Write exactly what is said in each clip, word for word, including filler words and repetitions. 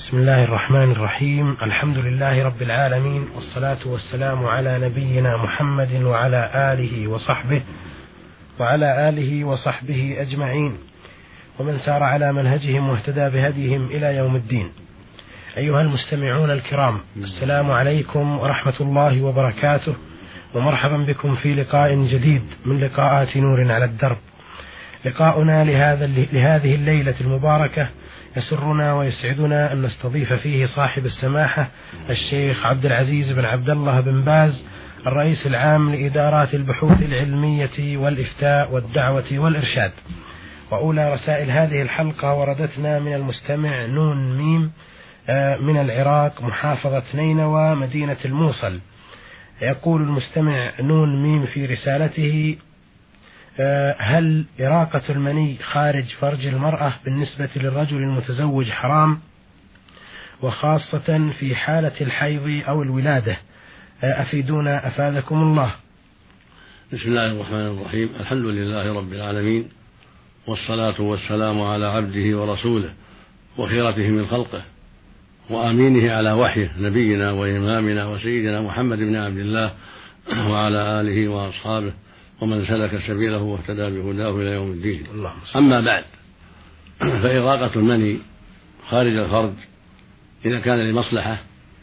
بسم الله الرحمن الرحيم. الحمد لله رب العالمين، والصلاة والسلام على نبينا محمد وعلى آله وصحبه وعلى آله وصحبه أجمعين، ومن سار على منهجهم واهتدى بهديهم إلى يوم الدين. أيها المستمعون الكرام، السلام عليكم ورحمة الله وبركاته، ومرحبا بكم في لقاء جديد من لقاءات نور على الدرب. لقاؤنا لهذا لهذه الليلة المباركة يسرنا ويسعدنا أن نستضيف فيه صاحب السماحة الشيخ عبد العزيز بن عبد الله بن باز، الرئيس العام لإدارات البحوث العلمية والإفتاء والدعوة والإرشاد. وأولى رسائل هذه الحلقة وردتنا من المستمع نون ميم من العراق، محافظة نينوى، مدينة الموصل. يقول المستمع نون ميم في رسالته: هل إراقة المني خارج فرج المرأة بالنسبة للرجل المتزوج حرام، وخاصة في حالة الحيض أو الولادة؟ أفيدونا أفادكم الله. بسم الله الرحمن الرحيم. الحمد لله رب العالمين، والصلاة والسلام على عبده ورسوله وخيرته من خلقه وأمينه على وحيه، نبينا وإمامنا وسيدنا محمد بن عبد الله وعلى آله وأصحابه ومن سلك سبيله واهتدى بهداه إلى يوم الدين. أما بعد، فإراقة المني خارج الفرج إذا كان لمصلحة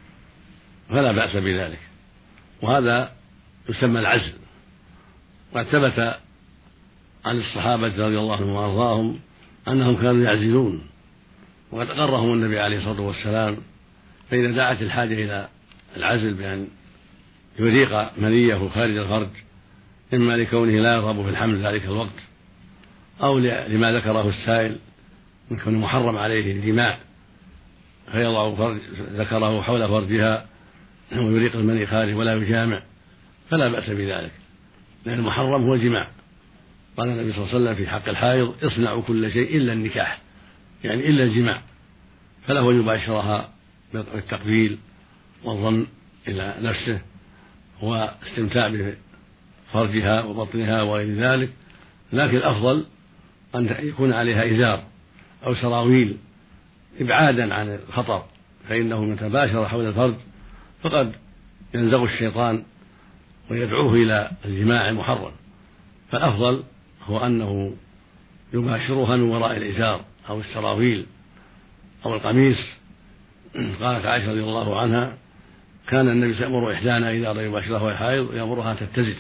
فلا بأس بذلك، وهذا يسمى العزل. وقد ثبت عن الصحابة رضي الله عنهم وأرضاهم أنهم كانوا يعزلون، وقد أقرهم النبي عليه الصلاة والسلام، فإذا دعت الحاجة إلى العزل بأن يريق منيه خارج الفرج، إما لكونه لا يرغب في الحمل ذلك الوقت، أو لما ذكره السائل من كونه محرم عليه الجماع فيضع فرج ذكره حول فرجها ويريق المني خارج ولا يجامع، فلا بأس بذلك، لأن المحرم هو الجماع. قال النبي صلى الله عليه وسلم في حق الحائض: اصنعوا كل شيء إلا النكاح، يعني إلا الجماع، فله أن يباشرها بالتقبيل والضم إلى نفسه واستمتاع بفرجها وبطنها وغير ذلك، لكن الأفضل أن يكون عليها إزار أو سراويل إبعادا عن الخطر، فإنه من تباشر حول الفرج فقد ينزغ الشيطان ويدعوه إلى الجماع المحرم، فالأفضل هو أنه يباشرها من وراء الإزار أو السراويل أو القميص. قالت عائشة رضي الله عنها: كان النبي يأمر إحدانا إذا أراد يباشرها وهي حائض يأمرها أن تتزر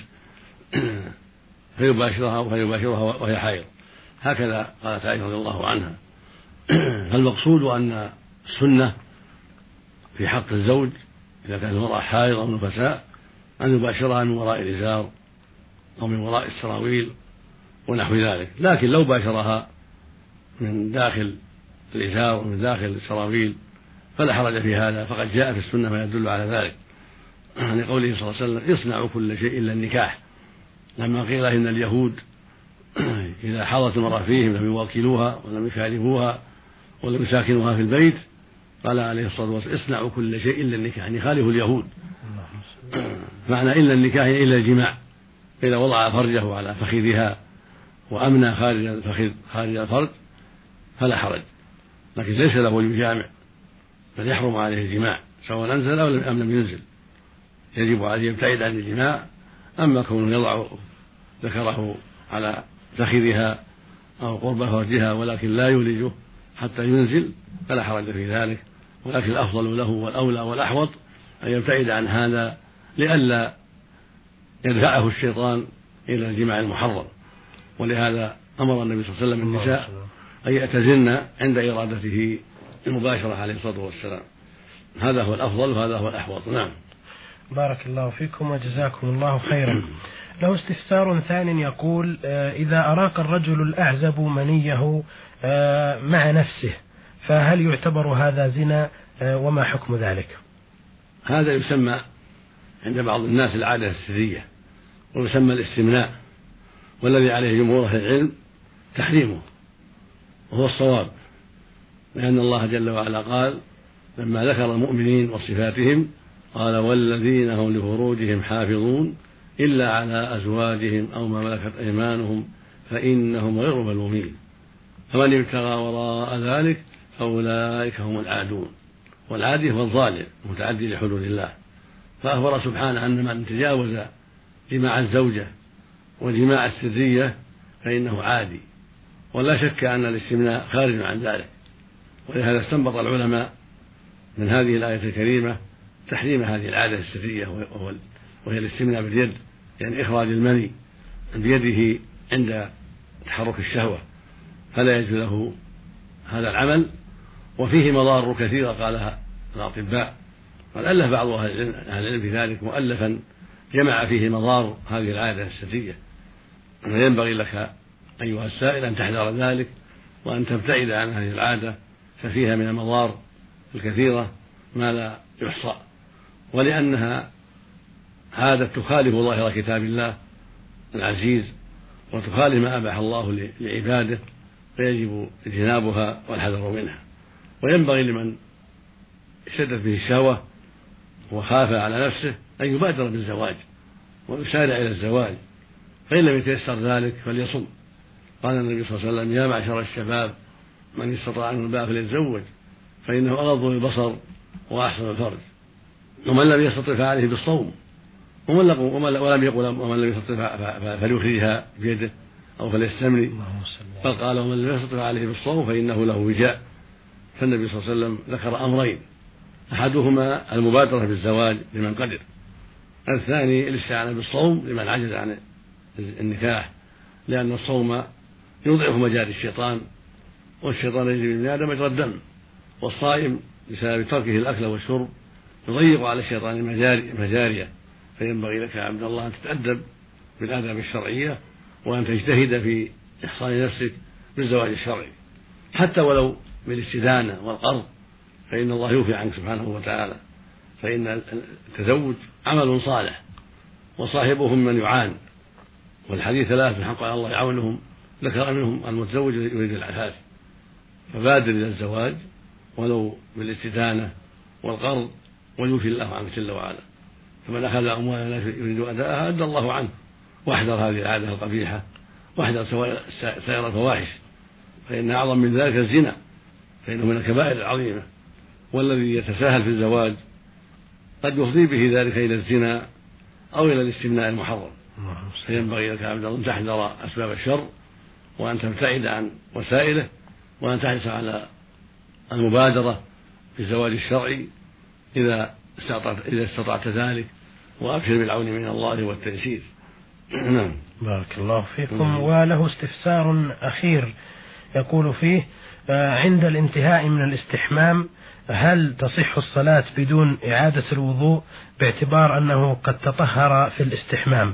فيباشرها ويباشرها وهي حائض، هكذا قالت عائشة رضي الله عنها. فالمقصود أن السنة في حق الزوج إذا كانت المرأة حائض أو نفساء أن يباشرها من وراء الإزار أو من وراء السراويل ونحو ذلك، لكن لو باشرها من داخل الإزار ومن داخل السراويل فلا حرج في هذا، فقد جاء في السنة ما يدل على ذلك، لقوله صلى الله عليه وسلم: اصنعوا كل شيء إلا النكاح. لما قيل إن اليهود إذا حضت المرأة فيهم لم يوكلوها ولم يشاربوها ولم يساكنوها في البيت، قال عليه الصلاة والسلام: اصنعوا كل شيء إلا النكاح، يعني خالفوا اليهود. معنى إلا النكاح إلا الجماع، إذا وضع فرجه على فخذها وأمنى خارج الفخذ خارج الفرج فلا حرج، لكن ليس له يجامع، بل يحرم عليه الجماع سواء أنزل أو لم ينزل، يجب عليه يبتعد عن الجماع. أما كونه يضع ذكره على فخذها أو قرب فرجها ولكن لا يولجه حتى ينزل فلا حرج في ذلك، ولكن الأفضل له والأولى والأحوط أن يبتعد عن هذا لئلا يدفعه الشيطان إلى الجماع المحرم. ولهذا أمر النبي صلى الله عليه وسلم النساء أن يعتزلن عند إرادته المباشرة عليه الصلاة والسلام، هذا هو الأفضل وهذا هو الأحوط. نعم. بارك الله فيكم وجزاكم الله خيرا. له استفسار ثان يقول: إذا أراق الرجل الأعزب منيه مع نفسه فهل يعتبر هذا زنا، وما حكم ذلك؟ هذا يسمى عند بعض الناس العادة السرية، ويسمى الاستمناء، والذي عليه جمهور أهل العلم تحريمه، وهو الصواب، لأن الله جل وعلا قال لما ذكر المؤمنين وصفاتهم قال: والذين هم لفروجهم حافظون إلا على أزواجهم أو ما ملكت أيمانهم فإنهم غير ملومين، فمن ابتغى وراء ذلك فأولئك هم العادون. والعادي هو الظالم متعدي لحدود الله. فأخبر سبحانه أن من تجاوز جماع الزوجة وجماع السرية فإنه عادي، ولا شك أن الاستمناء خارج عن ذلك. ولهذا استنبط العلماء من هذه الآية الكريمة تحريم هذه العادة السرية، وهي الاستمناء باليد، يعني إخراج المني بيده عند تحرك الشهوة، فلا يجوز له هذا العمل. وفيه مضار كثيرة قالها الأطباء، قد ألف بعض أهل العلم في ذلك مؤلفا جمع فيه مضار هذه العادة السرية. وينبغي لك أيها السائل أن تحذر ذلك وأن تبتعد عن هذه العادة، ففيها من المضار الكثيرة ما لا يحصى، ولأنها عادة تخالف ظاهر كتاب الله العزيز وتخالف ما أباح الله لعباده، فيجب اجتنابها والحذر منها. وينبغي لمن اشتدت به الشهوة وخاف على نفسه أن يبادر بالزواج ويسارع إلى الزواج، فإن لم يتيسر ذلك فليصم. قال النبي صلى الله عليه وسلم: يا معشر الشباب من استطاع منكم الباء فليتزوج فإنه أغض للبصر وأحسن الفرج، ومن لم يستطع فعليه بالصوم، ولم يقل ومن لم يستطع فليخرجها بيده أو فليستمني، بل قال ومن لم يستطع فعليه بالصوم فإنه له وجاء. فالنبي صلى الله عليه وسلم ذكر أمرين: أحدهما المبادرة بالزواج لمن قدر، الثاني الاستعانة بالصوم لمن عجز عن النكاح، لأن الصوم يضعف مجاري الشيطان، والشيطان يجري من آدم مجرى الدم، والصائم بسبب تركه الأكل والشرب يضيق على الشيطان مجاريه. فينبغي لك يا عبد الله أن تتأدب بالآداب الشرعية وأن تجتهد في إحصان نفسك بالزواج الشرعي، حتى ولو بالاستدانة والقرض، فإن الله يوفي عنك سبحانه وتعالى. فإن التزوج عمل صالح وصاحبهم من يعان، والحديث ثلاث حق على الله يعاونهم، ذكر منهم المتزوج يريد العفاف، فبادر إلى الزواج ولو بالاستدانة والقرض ويوفي الله عنك جل وعلا. فمن أخذ أموال الناس يريد أداءها أدى الله عنه. واحذر هذه العادة القبيحة، واحذر سائر الفواحش، فإن أعظم من ذلك الزنا، فإنه من الكبائر العظيمة، والذي يتساهل في الزواج قد يفضي به ذلك إلى الزنا أو إلى الاستمناء المحرم. فينبغي لك يا عبد الله أن تحذر أسباب الشر وأن تبتعد عن وسائله، وأن تحرص على المبادرة بالزواج الشرعي إذا استطعت, إذا استطعت ذلك، وأبشر بالعون من الله والتيسير. نعم. بارك الله فيكم. وله استفسار أخير يقول فيه: عند الانتهاء من الاستحمام هل تصح الصلاة بدون إعادة الوضوء باعتبار أنه قد تطهر في الاستحمام؟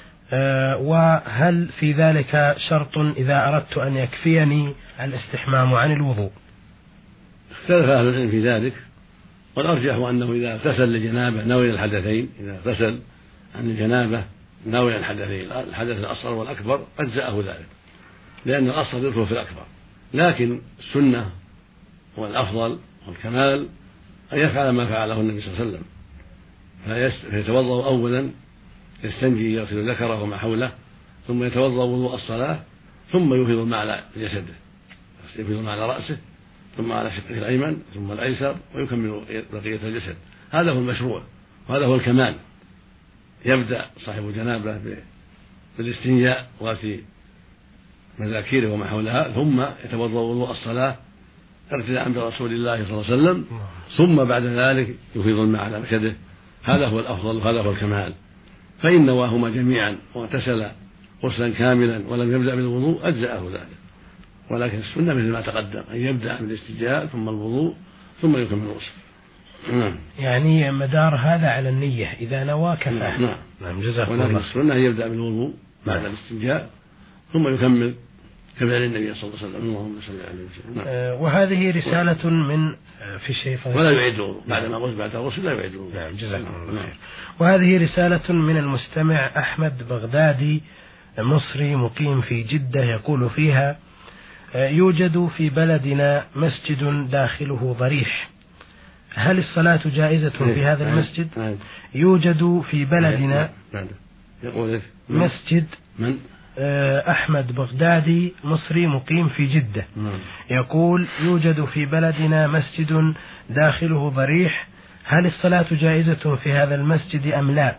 وهل في ذلك شرط إذا أردت أن يكفيني الاستحمام عن الوضوء؟ اختلف أهل العلم في ذلك، والأرجح أنه إذا اغتسل لجنابه ناوي الحدثين، إذا اغتسل عن الجنابة ناوي الحدثين، الحدث الأصغر والأكبر أجزأه ذلك، لأن الأصغر يدخل في الأكبر. لكن السنة والأفضل والكمال أن يفعل ما فعله النبي صلى الله عليه وسلم، فيتوضأ أولا، يستنجي يغسل ذكره وما حوله، ثم يتوضأ وضوء الصلاة، ثم يفيض الماء على جسده، يفيض الماء على رأسه، ثم على شقه الأيمن، ثم الأيسر، ويكمل بقية الجسد. هذا هو المشروع وهذا هو الكمال. يبدأ صاحب الجنابة بالاستنجاء وغسل مذاكيره وما حولها، ثم يتوضأ وضوء الصلاة ارتداء برسول الله صلى الله عليه وسلم، ثم بعد ذلك يفيض الماء على جسده. هذا هو الأفضل وهذا هو الكمال. فإن نواهما جميعا واغتسل غسلا كاملا ولم يبدأ بالوضوء أجزأه ذلك، ولكن السنة مثل ما تقدم أن يبدأ بالاستنجاء ثم الوضوء ثم يكمل الغسل. نعم. يعني مدار هذا على النية، إذا نوى كفاه. نعم. نعم. جزاكم الله. ولكن السنة أن يبدأ بالوضوء بعد الاستنجاء ثم يكمل كفعل النبي صلى الله عليه وسلم. اللهم صل عليه وسلم. نعم. آه وهذه رسالة من في الشيء ولا يعيد الوضوء بعد ما غسل بعد الغسل لا يعيد الوضوء. نعم. جزاكم الله خير. وهذه رسالة من المستمع أحمد بغدادي مصري مقيم في جدة، يقول فيها: يوجد في بلدنا مسجد داخله ضريح، هل الصلاة جائزة في هذا المسجد؟ يوجد في بلدنا يقول مسجد من أحمد بغدادي مصري مقيم في جدة، يقول: يوجد في بلدنا مسجد داخله ضريح، هل الصلاة جائزة في هذا المسجد أم لا؟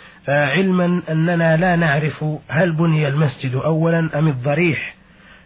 علما أننا لا نعرف هل بني المسجد أولا أم الضريح،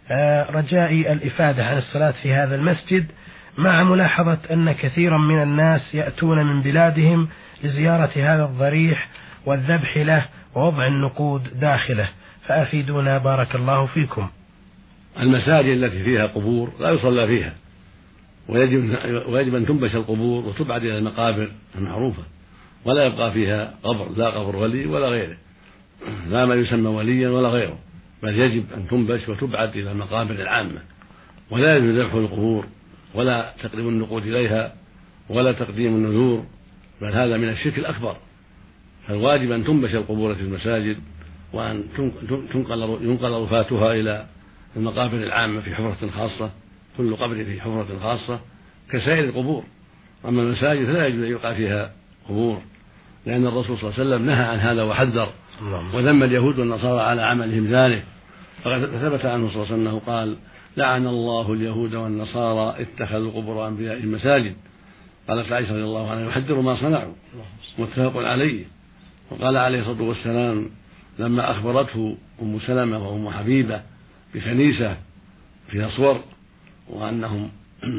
رجائي الإفادة عن الصلاة في هذا المسجد، مع ملاحظة أن كثيرا من الناس يأتون من بلادهم لزيارة هذا الضريح والذبح له ووضع النقود داخله، فأفيدونا بارك الله فيكم. المساجد التي فيها قبور لا يصلى فيها، ويجب, ويجب أن تنبش القبور وتبعد إلى المقابر المعروفة، ولا يبقى فيها قبر، لا قبر ولي ولا غيره، لا ما يسمى وليا ولا غيره، بل يجب أن تنبش وتبعد إلى المقابر العامة، ولا يجوز ذبح القبور ولا تقديم النقود إليها ولا تقديم النذور، بل هذا من الشرك الأكبر. فالواجب أن تنبش القبور في المساجد، وأن تنقل ينقل رفاتها إلى المقابر العامة في حفرة خاصة، كل قبر في حفرة خاصة كسائر القبور. أما المساجد فلا يجوز أن يقع فيها قبور، لأن الرسول صلى الله عليه وسلم نهى عن هذا وحذر، وذم اليهود والنصارى على عملهم ذلك، فقد ثبت عنه صلى الله عليه وسلم أنه قال: لعن الله اليهود والنصارى اتخذوا قبور أنبيائهم مساجد. قالت عائشة رضي الله عنها: يحذر ما صنعوا، متفق عليه. وقال عليه الصلاة والسلام لما أخبرته أم سلمة وأم حبيبة بكنيسة فيها صور وأنهم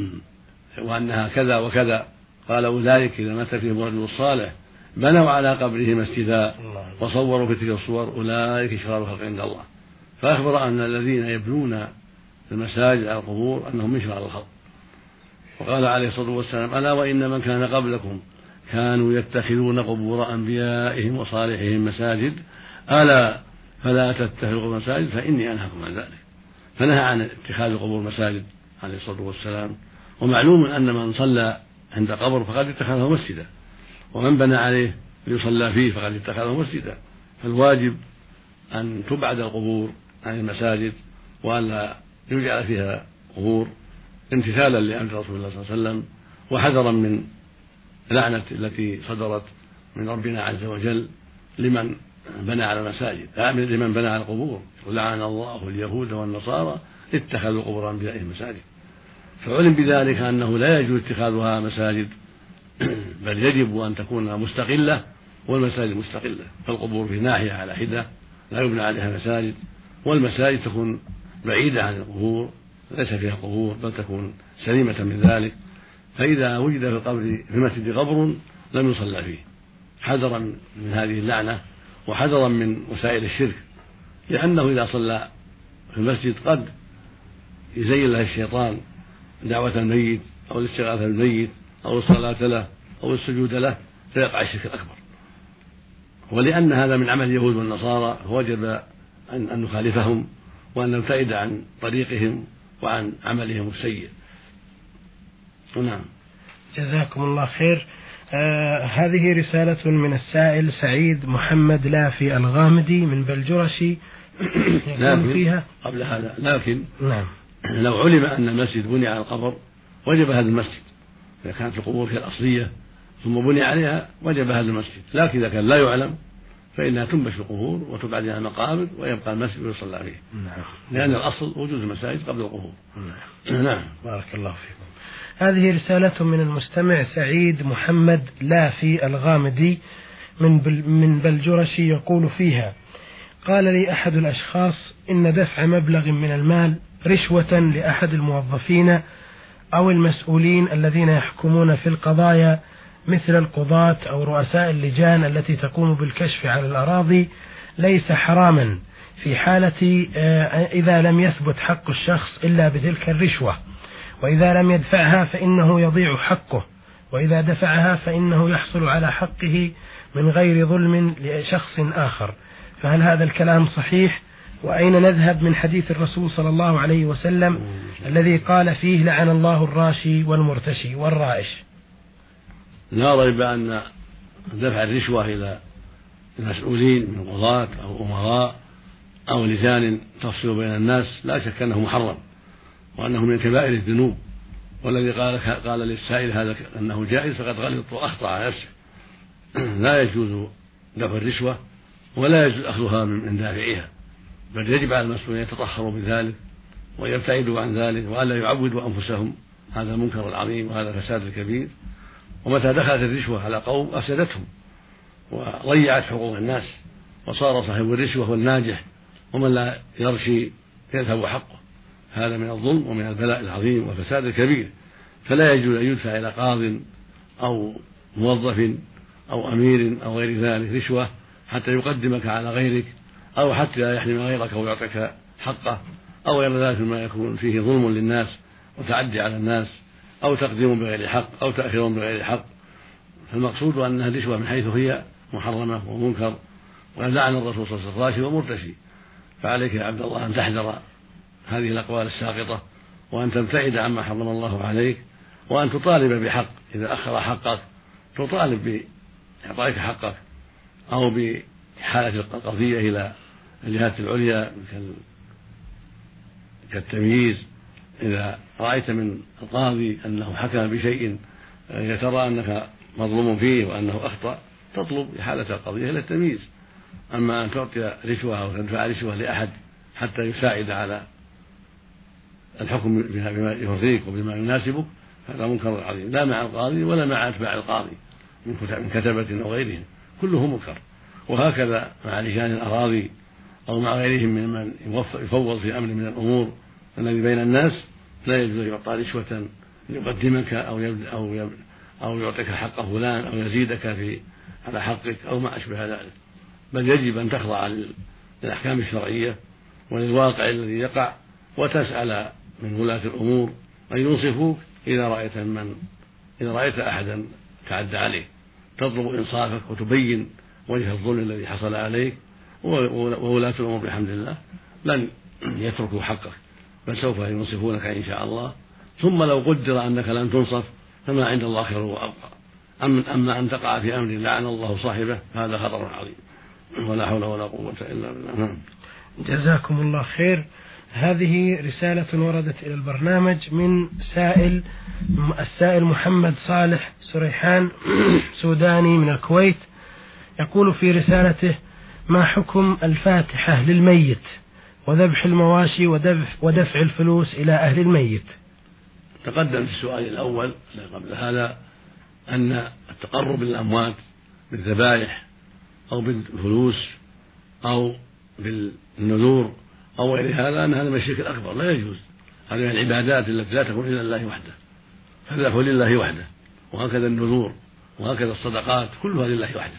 وأنها كذا وكذا، قال: أولئك إذا مات فيهم الرجل الصالح بنوا على قبره مسجدا وصوروا في تلك الصور، أولئك شرار الخلق عند الله. فأخبر أن الذين يبنون المساجد على القبور أنهم من شرار الخلق. وقال عليه الصلاة والسلام: ألا وإن من كان قبلكم كانوا يتخذون قبور أنبيائهم وصالحهم مساجد، ألا فلا تتخذوا مساجد فإني أنهاكم عن ذلك. فنهى عن اتخاذ قبور مساجد عليه الصلاة والسلام. ومعلوم أن من صلى عند قبر فقد اتخذه مسجدا، ومن بنى عليه ليصلى فيه فقد اتخذه مسجدا. فالواجب أن تبعد القبور عن المساجد وأن لا يجعل فيها قبور، امتثالا لأمر رسول الله صلى الله عليه وسلم، وحذرا من لعنة التي صدرت من ربنا عز وجل لمن بنى على المساجد، لمن بنى على القبور، لعن الله اليهود والنصارى اتخذوا قبور أنبيائهم مساجد. فعلم بذلك أنه لا يجوز اتخاذها مساجد، بل يجب أن تكون مستقلة والمساجد مستقلة، فالقبور في ناحية على حدة لا يبنى عليها مساجد، والمساجد تكون بعيدة عن القبور ليس فيها قبور بل تكون سليمة من ذلك. فإذا وجد في القبر في المسجد قبر لم يصلى فيه، حذرا من هذه اللعنة وحذرا من وسائل الشرك، لأنه إذا صلى في المسجد قد يزين له الشيطان دعوة الميت أو الاستغاثة بالميت أو الصلاة له أو السجود له، فيقع الشرك الأكبر. ولأن هذا من عمل اليهود والنصارى وجب أن نخالفهم وأن نبتعد عن طريقهم وعن عملهم السيء. نعم. جزاكم الله خير. آه هذه رسالة من السائل سعيد محمد لافي الغامدي من بلجرشي يقول فيها قبل هذا لكن نعم لو علم أن المسجد بني على القبر وجب هذا المسجد، إذا كانت القبور هي الأصلية ثم بني عليها وجب هذا المسجد، لكن إذا كان لا يعلم فإنها تنبش القبور وتبعد عن المقابر ويبقى المسجد ويصلى فيه. نعم. لأن الأصل وجود المساجد قبل القبور. نعم. نعم. بارك الله فيكم. هذه رسالة من المستمع سعيد محمد لافي الغامدي من بل من بلجرشي يقول فيها: قال لي أحد الأشخاص إن دفع مبلغ من المال رشوة لأحد الموظفين أو المسؤولين الذين يحكمون في القضايا مثل القضاة أو رؤساء اللجان التي تقوم بالكشف على الأراضي ليس حراما في حالة إذا لم يثبت حق الشخص إلا بتلك الرشوة، وإذا لم يدفعها فإنه يضيع حقه، وإذا دفعها فإنه يحصل على حقه من غير ظلم لشخص آخر. فهل هذا الكلام صحيح؟ وأين نذهب من حديث الرسول صلى الله عليه وسلم الذي قال فيه: لعن الله الراشي والمرتشي والرائش؟ لا ريب أن دفع الرشوة إلى المسؤولين من قضاة أو أمراء أو لجان تفصل بين الناس لا شك أنه محرم وأنه من كبائر الذنوب، والذي قال قال للسائل هذا أنه جائز فقد غلط وأخطأ على نفسه. لا يجوز دفع الرشوة ولا يجوز أخذها من دافعها، بل يجب على المسؤولين أن يتطهروا من ذلك ويبتعدوا عن ذلك وألا يعودوا أنفسهم هذا المنكر العظيم وهذا الفساد الكبير. ومتى دخلت الرشوة على قوم أفسدتهم وضيعت حقوق الناس، وصار صاحب الرشوة هو الناجح ومن لا يرشي يذهب حقه. هذا من الظلم ومن البلاء العظيم والفساد الكبير. فلا يجوز أن يدفع إلى قاض أو موظف أو أمير أو غير ذلك رشوة حتى يقدمك على غيرك، أو حتى يحرم غيرك أو يعطيك حقه، أو غير ذلك مما يكون فيه ظلم للناس وتعدي على الناس، أو تقديم بغير حق أو تأخير بغير حق. فالمقصود أنها الرشوة من حيث هي محرمة ومنكر، وقد لعن الرسول صلى الله عليه وسلم الراشي والمرتشي. فعليك يا عبد الله أن تحذر هذه الأقوال الساقطة، وأن تبتعد عما حرم الله عليك، وأن تطالب بحق. إذا أخر حقك تطالب بإعطائك حقك، أو بإحالة القضية إلى الجهات العليا كالتمييز. إذا رأيت من القاضي أنه حكم بشيء يترى أنك مظلوم فيه وأنه أخطأ تطلب إحالة القضية إلى التمييز. أما أن تعطي رشوة أو تدفع رشوة لأحد حتى يساعد على الحكم بما يرضيك وبما يناسبك هذا منكر عظيم، لا مع القاضي ولا مع أتباع القاضي من كتبة أو غيرهم، كله منكر. وهكذا مع لجان الأراضي أو مع غيرهم ممن يفوض في أمر من الأمور الذي بين الناس، لا يجوز يعطى رشوة يقدمك أو أو أو يعطيك حق فلان أو يزيدك في على حقك أو ما أشبه ذلك. بل يجب أن تخضع للأحكام الشرعية وللواقع الذي يقع، وتسأل من ولاة الأمور أن ينصفوك إذا رأيت من إذا رأيت أحدا تعدى عليك، تطلب إنصافك وتبين وجه الظلم الذي حصل عليك. وولاة الأمور بحمد الله لن يتركوا حقك، بل سوف ينصفونك إن شاء الله. ثم لو قدر أنك لن تنصف فما عند الله خير وأبقى. أما أن تقع في أمر لعن الله صاحبه هذا خطر عظيم، ولا حول ولا قوة إلا بالله. جزاكم الله خير. هذه رسالة وردت إلى البرنامج من سائل السائل محمد صالح سريحان سوداني من الكويت، يقول في رسالته: ما حكم الفاتحة للميت وذبح المواشي ودفع الفلوس إلى أهل الميت؟ تقدم في السؤال الأول قبل هذا أن التقرب للأموات بالذبائح أو بالفلوس أو بالنذور أو غير هذا أن هذا من الشرك الأكبر، لا يجوز. هذه من العبادات التي لا تكون إلا لله وحده، فالذبح لله وحده، وهكذا النذور وهكذا الصدقات كلها لله وحده.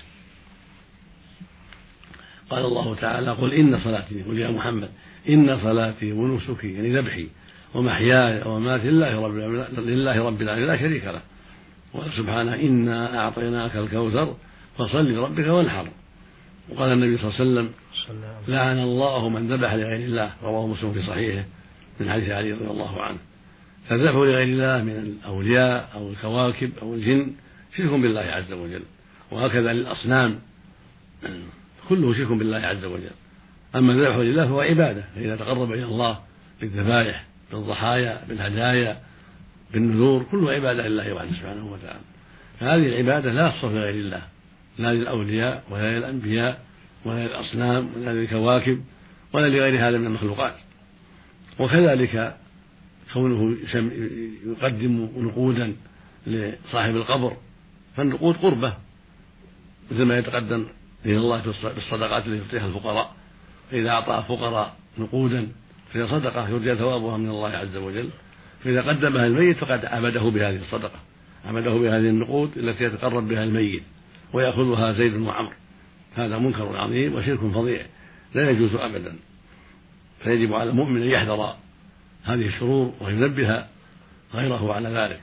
قال الله تعالى: قل إن صلاتي، قل يا محمد إن صلاتي ونسكي يعني ذبحي ومحياي ومماتي لله رب لله رب العالمين لا شريك له. وقال سبحانه: إنا أعطيناك الكوثر فصل لربك وانحر. وقال النبي صلى الله عليه وسلم: لعن الله من ذبح لغير الله، رواه مسلم في صحيحه من حديث علي رضي الله عنه. فالذبح لغير الله من الأولياء أو الكواكب أو الجن شرك بالله عز وجل، وهكذا للأصنام كله شرك بالله عز وجل. أما الذبح لله فهو عبادة، فإذا تقرب إلى الله بالذبائح بالضحايا بالهدايا بالنذور كله عبادة لله وحده سبحانه وتعالى. فهذه العبادة لا تصرف لغير الله، لا للأولياء ولا للأنبياء ولا للأصنام ولا للكواكب ولا لغير هذا من المخلوقات. وكذلك كونه يقدم نقودا لصاحب القبر، فالنقود قربة مثل ما يتقدم إلى الله بالصدقات التي يعطيها الفقراء، فإذا أعطى فقراء نقودا فهي صدقة يرجى ثوابها من الله عز وجل، فإذا قدمها الميت فقد عبده بهذه الصدقة، عبده بهذه النقود التي يتقرب بها الميت ويأخذها زيد وعمر. هذا منكر عظيم وشرك فظيع لا يجوز أبدا. فيجب على المؤمن أن يحذر هذه الشرور وينبه غيره على ذلك،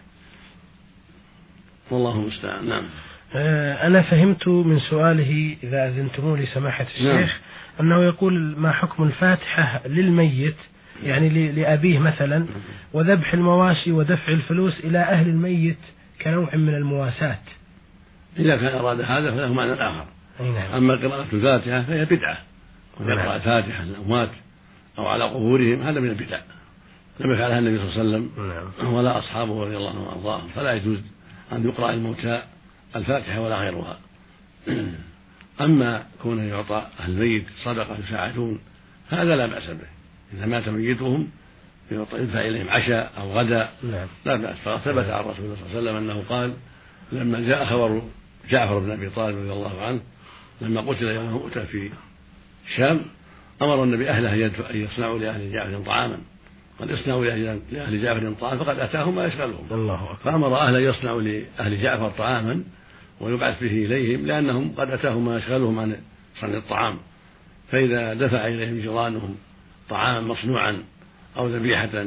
والله المستعان. نعم. أنا فهمت من سؤاله إذا أذنتموا لي سماحة الشيخ نعم. أنه يقول: ما حكم الفاتحة للميت يعني لأبيه مثلا، وذبح المواشي ودفع الفلوس إلى أهل الميت كنوع من المواساة؟ إذا كان أراد هذا فله معنى آخر. نعم. أما قراءة الفاتحة فهي بدعة، ويقرأ الفاتحة للأموات أو على قبورهم هذا من البدع، لم يفعلها النبي صلى الله عليه وسلم نعم. ولا أصحابه رضي الله عنهم وأرضاهم، فلا يجوز أن يقرأ الموتى الفاتحة ولا غيرها. أما كونه يعطى أهل الميت صدقة يساعدون هذا لا بأس به. إذا مات ميتهم يدفع إليهم عشاء أو غدا لا بأس. فثبت عن رسول الله صلى الله عليه وسلم أنه قال لما جاء خبر جعفر بن أبي طالب رضي الله عنه لما قتل يوم مؤتة في الشام أمر النبي أهله أن يصنعوا لأهل جعفر طعاما، قد اصنعوا لأهل جعفر طعاما فقد أتاهم ما يشغلهم. الله أكبر. فأمر أهله يصنعوا لأهل جعفر طعاما ويبعث به إليهم لأنهم قد أتاهم ما يشغلهم عن صنع الطعام، فإذا دفع إليهم جيرانهم طعام مصنوعا أو ذبيحة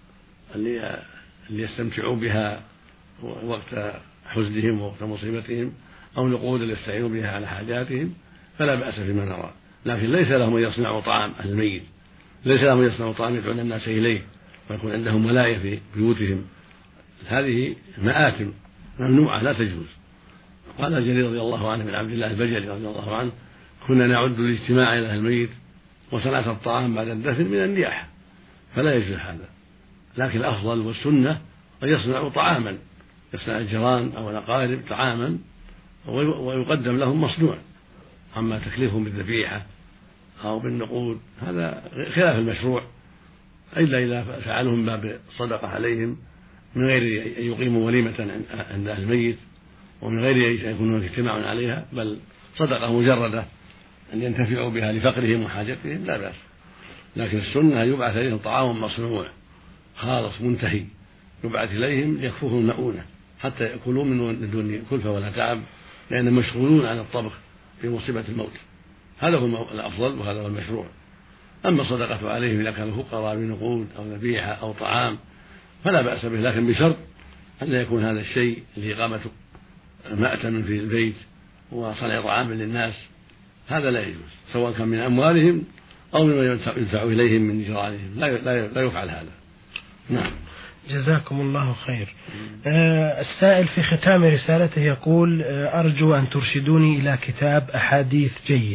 ليستمتعوا بها وقت حزنهم ووقت مصيبتهم أو نقود ليستعينوا بها على حاجاتهم فلا بأس فيما نرى. لكن ليس لهم أن يصنعوا طعام أهل الميت، ليس لهم أن يصنعوا طعام يدعون الناس إليه ويكون عندهم ولاية في بيوتهم، هذه مآثم ممنوعة لا تجوز. قال الجرير رضي الله عنه من عبد الله البجلي رضي الله عنه كنا نعد الاجتماع إلى أهل الميت وصنعة الطعام بعد الدفن من النياحة فلا يجوز هذا، لكن الأفضل والسنة أن يصنعوا طعاما، يصنع الجيران أو الأقارب طعاما ويقدم لهم مصنوع. أما تكليفهم بالذبيحة أو بالنقود هذا خلاف المشروع، إلا إذا فعلوا من باب الصدقة عليهم من غير أن يقيموا وليمة عند أهل الميت ومن غير أن يكونوا اجتماع عليها، بل صدقة مجردة أن ينتفعوا بها لفقرهم وحاجتهم لا بأس. لكن السنة يبعث إليهم طعام مصنوع خالص منتهي يبعث إليهم يكفوهم المؤونة حتى يأكلوا من دون كلفة ولا تعب، لأنهم مشغولون عن الطبخ في مصيبة الموت. هذا هو الأفضل وهذا هو المشروع. أما الصدقة عليهم إذا كانوا فقراء بنقود أو ذبيحة أو طعام فلا بأس به، لكن بشرط أن لا يكون هذا الشيء لإقامة مأتم في البيت وصنع طعام للناس، هذا لا يجوز سواء كان من أموالهم أو مما يدفع إليهم من جيرانهم، لا يفعل هذا. نعم. جزاكم الله خير. آه السائل في ختام رسالته يقول آه أرجو أن ترشدوني إلى كتاب أحاديث جيد.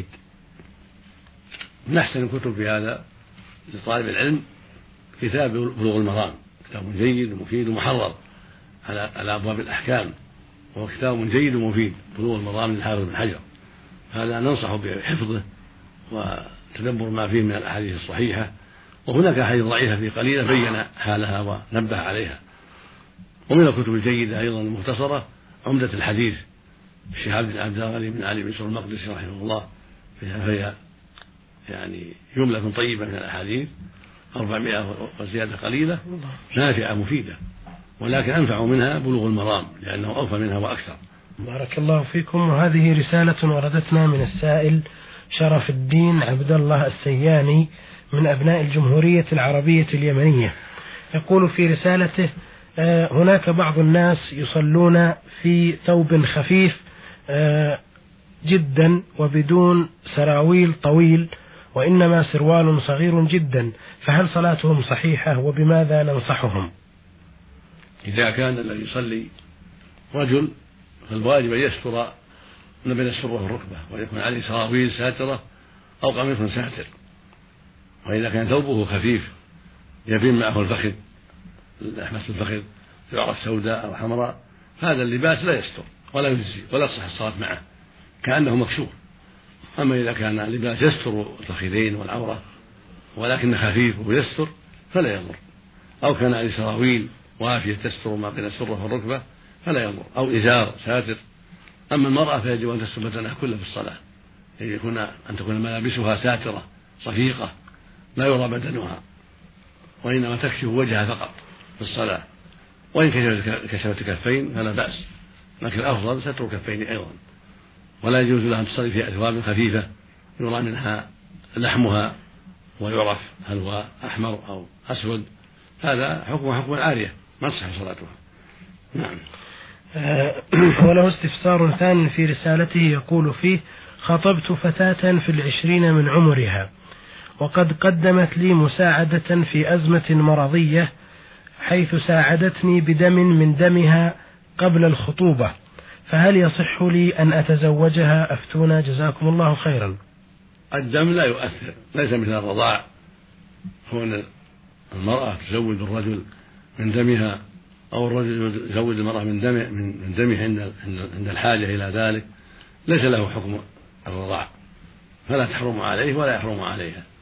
من أحسن الكتب في هذا لطالب العلم كتاب بلوغ المرام، كتاب جيد ومفيد ومحرر على على أبواب الأحكام، وهو كتاب جيد ومفيد بلوغ المرام للحافظ بن حجر، هذا ننصح بحفظه وتدبر ما فيه من الأحاديث الصحيحة، وهناك أحاديث ضعيفة في قليلة بين حالها ونبه عليها. ومن الكتب الجيدة أيضا المختصرة عمدة الحديث الشيخ عبد الغني بن علي بن سعود المقدسي رحمه الله، فيها يعني جملة طيبة من الأحاديث أربعمائة وزيادة قليلة نافعة مفيدة، ولكن أنفع منها بلوغ المرام لأنه أوفى منها وأكثر. بارك الله فيكم. وهذه رسالة وردتنا من السائل شرف الدين عبد الله السياني من أبناء الجمهورية العربية اليمنية، يقول في رسالته هناك بعض الناس يصلون في ثوب خفيف جدا وبدون سراويل طويل وإنما سروال صغير جدا، فهل صلاتهم صحيحة وبماذا ننصحهم؟ إذا كان الذي يصلي رجل فالواجب أن يستر ما بين السرة والركبة ويكون عليه سراويل ساترة أو قميص ساتر. وإذا كان ثوبه خفيف يبين معه الفخذ لحمة الفخذ يعرف سوداء أو حمراء هذا اللباس لا يستر ولا يجزي ولا تصح الصلاة معه كأنه مكشوف. أما إذا كان اللباس يستر الفخذين والعورة ولكن خفيف ويستر فلا يضر، أو كان عليه سراويل وافية تستر ما بين السرة والركبة فلا يضر، أو إزار ساتر. أما المرأة فيجب أن تستر بدنها كله في الصلاة، يكون أن تكون ملابسها ساترة صفيقة لا يرى بدنها وإنما تكشف وجهها فقط في الصلاة، وإن كشفت الكفين فلا بأس، لكن الأفضل ستر الكفين أيضا. ولا يجوز لها أن تصلي في أثواب خفيفة يرى منها لحمها ويعرف هل هو أحمر أو أسود، هذا حكم حكم العارية ما تصح صلاتها. نعم. وله استفسار ثاني في رسالته يقول فيه خطبت فتاة في العشرين من عمرها وقد قدمت لي مساعدة في أزمة مرضية حيث ساعدتني بدم من دمها قبل الخطوبة، فهل يصح لي أن أتزوجها؟ أفتونا جزاكم الله خيرا. الدم لا يؤثر، ليس مثل الرضاع، كون المرأة تزوج الرجل من دمها أو الرجل يزوج المرأة من دمه من دمه عند عند الحاجة إلى ذلك ليس له حكم الرضاع، فلا تحرم عليه ولا يحرم عليها،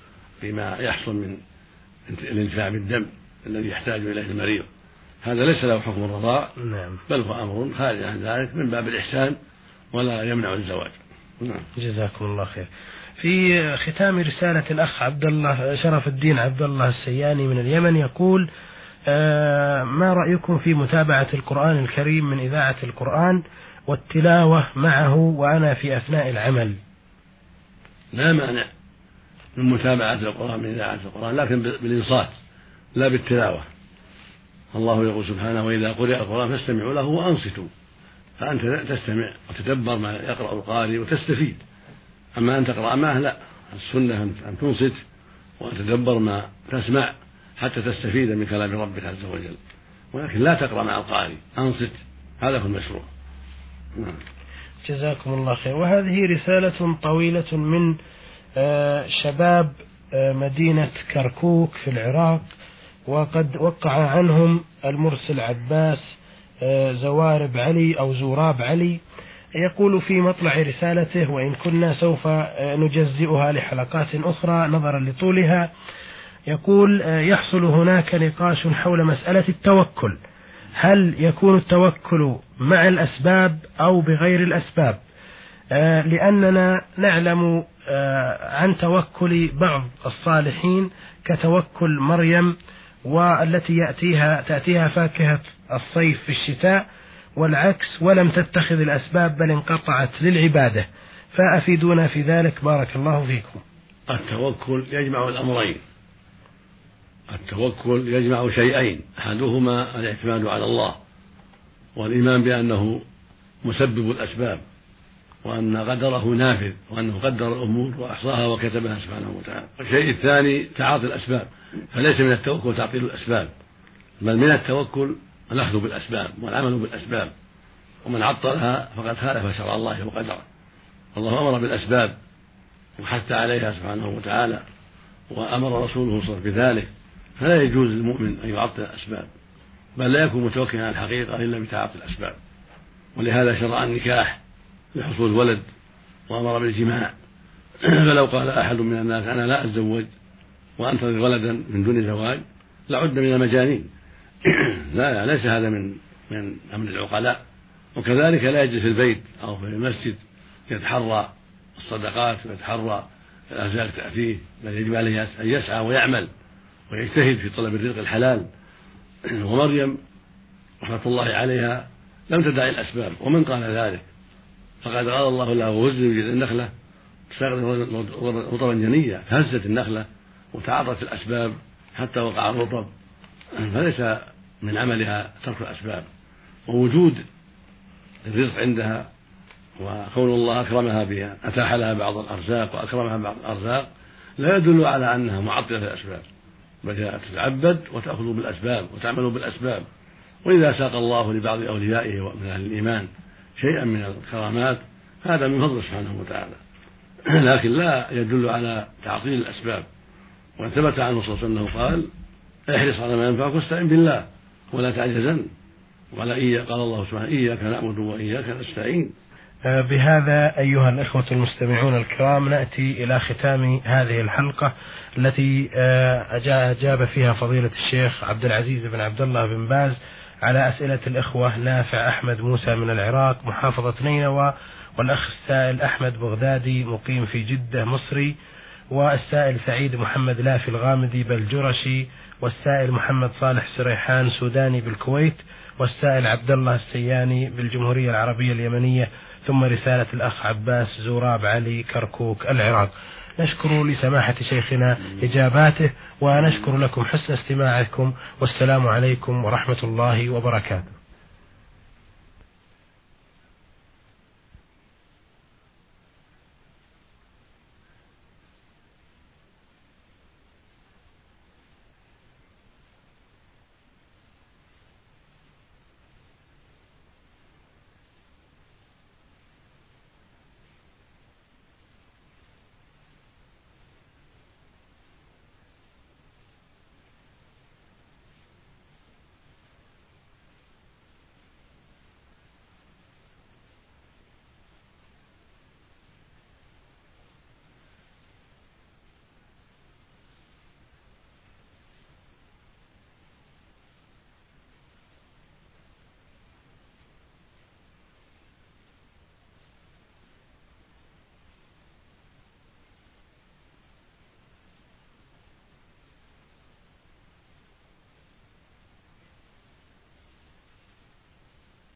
فيما يحصل من الانتفاع بالدم الذي يحتاج إليه المريض. هذا ليس له حكم الرضاع، نعم. بل هو أمر خارج عن ذلك من باب الإحسان ولا يمنع الزواج. نعم. جزاكم الله خير. في ختام رسالة الأخ عبد الله شرف الدين عبد الله السياني من اليمن يقول: آه ما رأيكم في متابعة القرآن الكريم من إذاعة القرآن والتلاوة معه وأنا في أثناء العمل؟ لا مانع من متابعة القرآن من إذاعة القرآن، لكن بالإنصات لا بالتلاوة. الله يقول سبحانه: وإذا قرئ القرآن فاستمعوا له وأنصتوا. فأنت تستمع وتدبر ما يقرأ القارئ وتستفيد. أما أن تقرأ معه لا، السنة أن تنصت وتدبر ما تسمع حتى تستفيد من كلام ربك عز وجل، ولكن لا تقرأ مع القارئ، أنصت، هذا هو المشروع. نعم. جزاكم الله خير. وهذه رسالة طويلة من شباب مدينة كركوك في العراق، وقد وقع عنهم المرسل عباس زوارب علي أو زوراب علي. يقول في مطلع رسالته: وإن كنا سوف نجزئها لحلقات أخرى نظرا لطولها، يقول: يحصل هناك نقاش حول مسألة التوكل، هل يكون التوكل مع الأسباب أو بغير الأسباب؟ لأننا نعلم عن توكل بعض الصالحين كتوكل مريم، والتي يأتيها تأتيها فاكهة الصيف في الشتاء والعكس، ولم تتخذ الأسباب بل انقطعت للعبادة، فأفيدونا في ذلك بارك الله فيكم. التوكل يجمع الأمرين، التوكل يجمع شيئين: أحدهما الاعتماد على الله والإيمان بأنه مسبب الأسباب، وأن قدره نافذ، وأنه قدر الأمور وأحصاها وكتبها سبحانه وتعالى. الشيء الثاني تعاطي الأسباب، فليس من التوكل تعطيل الأسباب، بل من التوكل الأخذ بالأسباب والعمل بالأسباب، ومن عطلها فقد خالف شرع الله وقدره. الله أمر بالأسباب وحث عليها سبحانه وتعالى، وأمر رسوله صلى الله عليه وسلم بذلك، فلا يجوز للمؤمن أن يعطل الأسباب، بل لا يكون متوكلا على الحقيقة إلا بتعاطي الأسباب. ولهذا شرع النكاح لحصول ولد وأمر بالجماع. فلو قال أحد من الناس: أنا لا أتزوج وأنتظر ولدا من دون زواج، لعد من المجانين. لا، ليس هذا من من أمر العقلاء. وكذلك لا يجلس في البيت أو في المسجد يتحرى الصدقات ويتحرى الأرزاق تأتيه، بل يجب عليه أن يسعى ويعمل ويجتهد في طلب الرزق الحلال. ومريم رحمة الله عليها لم تدع الأسباب، ومن قال ذلك فقد قال الله له: وهز بجذع النخلة تساقط رطبا جنيا، فهزت النخلة وتعاطت الأسباب حتى وقع الرطب. فليس من عملها ترك الأسباب، ووجود الرزق عندها وكون الله أكرمها بها أتاح لها بعض الأرزاق وأكرمها بعض الأرزاق لا يدل على أنها معطلة للأسباب، بل تتعبد وتأخذ بالأسباب وتعمل بالأسباب. وإذا ساق الله لبعض أوليائه ومن أهل الإيمان شيئا من الكرامات هذا من فضله سبحانه وتعالى، لكن لا يدل على تعطيل الأسباب. وثبت عنه صلى الله عليه وسلم قال: احرص على ما ينفعك واستعن بالله ولا تعجزن. قال إياك قال الله سبحانه: إياك نعبد وإياك نستعين. بهذا أيها الإخوة المستمعون الكرام نأتي إلى ختام هذه الحلقة التي أجاب فيها فضيلة الشيخ عبد العزيز بن عبد الله بن باز على أسئلة الإخوة نافع أحمد موسى من العراق محافظة نينوى، والأخ السائل أحمد بغدادي مقيم في جدة مصري، والسائل سعيد محمد لافي الغامدي بالجرشي، والسائل محمد صالح سريحان سوداني بالكويت، والسائل عبد الله السياني بالجمهورية العربية اليمنية، ثم رسالة الأخ عباس زوراب علي كركوك العراق. نشكر لسماحة شيخنا إجاباته، ونشكر لكم حسن استماعكم، والسلام عليكم ورحمة الله وبركاته.